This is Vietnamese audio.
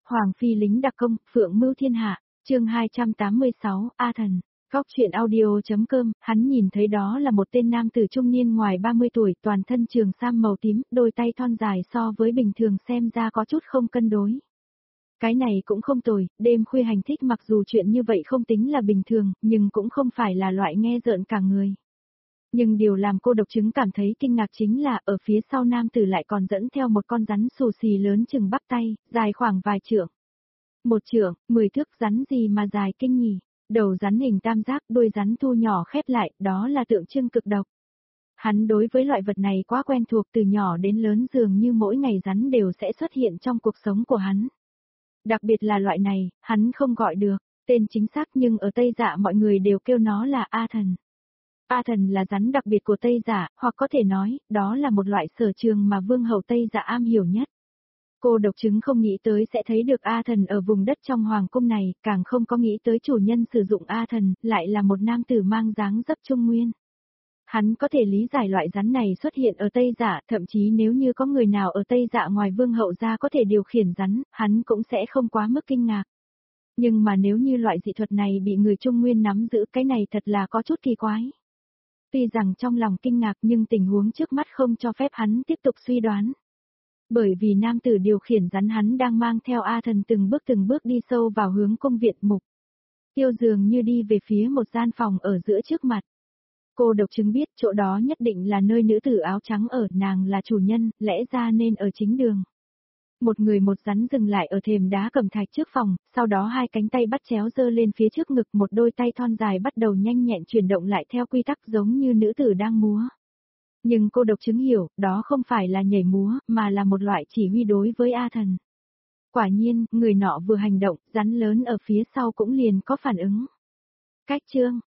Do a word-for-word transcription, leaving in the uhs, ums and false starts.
Hoàng phi lính đặc công, phượng mưu thiên hạ, chương hai trăm tám mươi sáu, A Thần. Góc truyện audio.com, hắn nhìn thấy đó là một tên nam tử trung niên ngoài ba mươi tuổi, toàn thân trường sam màu tím, đôi tay thon dài so với bình thường xem ra có chút không cân đối. Cái này cũng không tồi, đêm khuya hành thích mặc dù chuyện như vậy không tính là bình thường, nhưng cũng không phải là loại nghe rợn cả người. Nhưng điều làm cô độc chứng cảm thấy kinh ngạc chính là ở phía sau nam tử lại còn dẫn theo một con rắn xù xì lớn chừng bắp tay, dài khoảng vài trượng. Một trượng, mười thước rắn gì mà dài kinh nhỉ? Đầu rắn hình tam giác, đuôi rắn thu nhỏ khép lại, đó là tượng trưng cực độc. Hắn đối với loại vật này quá quen thuộc, từ nhỏ đến lớn dường như mỗi ngày rắn đều sẽ xuất hiện trong cuộc sống của hắn. Đặc biệt là loại này, hắn không gọi được tên chính xác, nhưng ở Tây Dạ mọi người đều kêu nó là A Thần. A Thần là rắn đặc biệt của Tây Dạ, hoặc có thể nói, đó là một loại sở trường mà vương hậu Tây Dạ am hiểu nhất. Cô độc chứng không nghĩ tới sẽ thấy được A Thần ở vùng đất trong hoàng cung này, càng không có nghĩ tới chủ nhân sử dụng A Thần, lại là một nam tử mang dáng dấp trung nguyên. Hắn có thể lý giải loại rắn này xuất hiện ở Tây Dạ, thậm chí nếu như có người nào ở Tây Dạ ngoài vương hậu ra có thể điều khiển rắn, hắn cũng sẽ không quá mức kinh ngạc. Nhưng mà nếu như loại dị thuật này bị người Trung Nguyên nắm giữ, cái này thật là có chút kỳ quái. Tuy rằng trong lòng kinh ngạc nhưng tình huống trước mắt không cho phép hắn tiếp tục suy đoán. Bởi vì nam tử điều khiển rắn hắn đang mang theo A Thần từng bước từng bước đi sâu vào hướng cung viện mục. Tiêu dường như đi về phía một gian phòng ở giữa trước mặt. Cô độc chứng biết chỗ đó nhất định là nơi nữ tử áo trắng ở, nàng là chủ nhân, lẽ ra nên ở chính đường. Một người một rắn dừng lại ở thềm đá cẩm thạch trước phòng, sau đó hai cánh tay bắt chéo giơ lên phía trước ngực, một đôi tay thon dài bắt đầu nhanh nhẹn chuyển động lại theo quy tắc giống như nữ tử đang múa. Nhưng cô độc chứng hiểu, đó không phải là nhảy múa, mà là một loại chỉ huy đối với A Thần. Quả nhiên, người nọ vừa hành động, rắn lớn ở phía sau cũng liền có phản ứng. Cách chương,